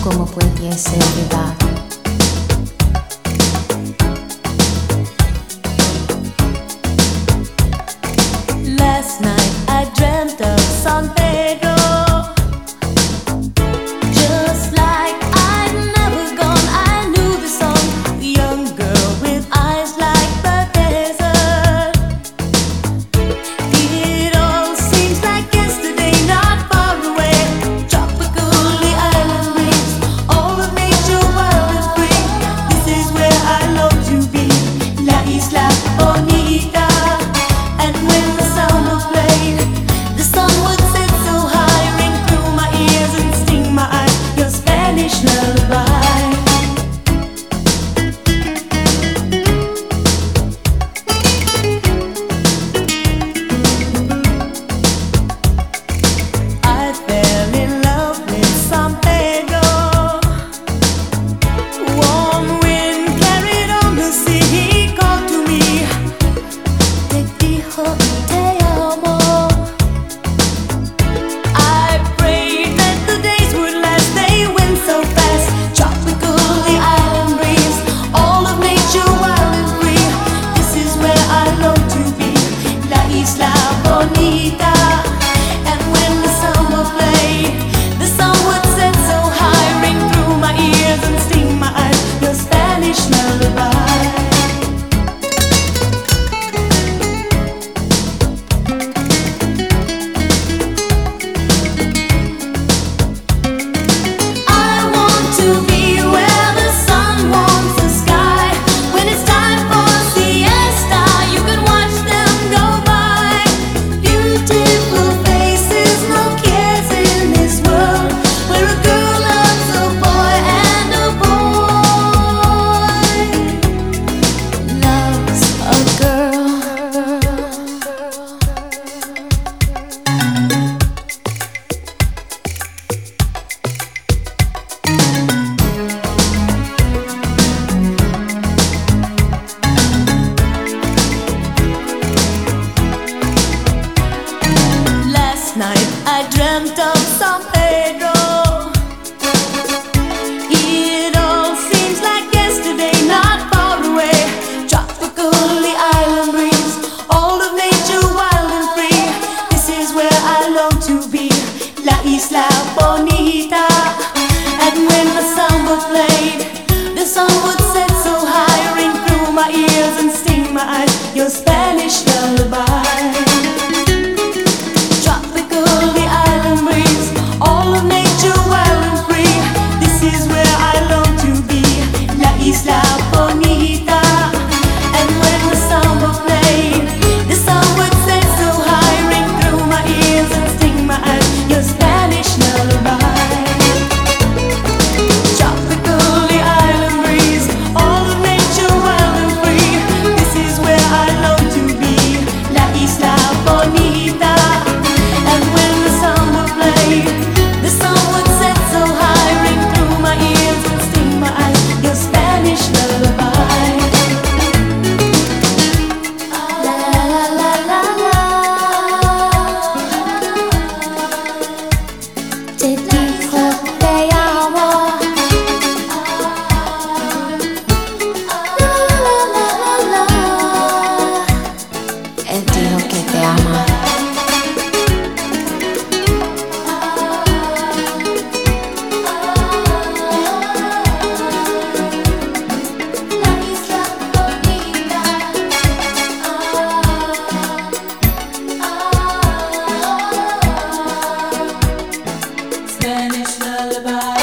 como pudiese olvidar. Last night I dreamt of San Pedro, just like I'd never gone. I knew the song, young girl with eyes like the desert. It all seems like yesterday, not far away. Tropical, the island breeze, all of nature wild and free. This is where I long to be, La Isla Bonita. And when the summer played, the sun would set so high, ring through my ears and sting my eyes, your Spanish lullaby. I fell in love with San Pedro. Warm wind carried on the sea, he called to me. Te dijo te amo. I prayed that the days would last, they went so fast. Tropical, the island breeze, all of nature wild and free. This is where I long to be, La Isla Bonita. And when the summer played, the sun would set so high, ring through my ears and sting my eyes, your Spanish lullaby. I want to be where the sun warms the sky. When it's time for siesta, you can watch them go by. Beautiful faces, no cares in this world, where a girl loves a boy and a boy loves a girl. Last night I dreamt of San Pedro. It all seems like yesterday, not far away. Tropical, the island breeze, all of nature wild and free. This is where I long to be, La Isla Bonita. And when the summer played, the sun would set so high, ring through my ears and sting my eyes, your Spanish lullaby. Tropical, the island breeze, all of nature wild and free. This is where I long to be, La Isla Bonita. And when the summer played, the sun would set so high, ring through my ears and sting my eyes, your Spanish lullaby. Tropical, the island breeze, all of nature wild and free. This is where I long to be, La Isla Bonita. And when the summer played, the sun would set so high, ring through my ears and sting my eyes, your Spanish lullaby. La la la la la. Te dijo te amo. La la la la la. Él dijo que te ama. La Isla Bonita. Spanish lullaby.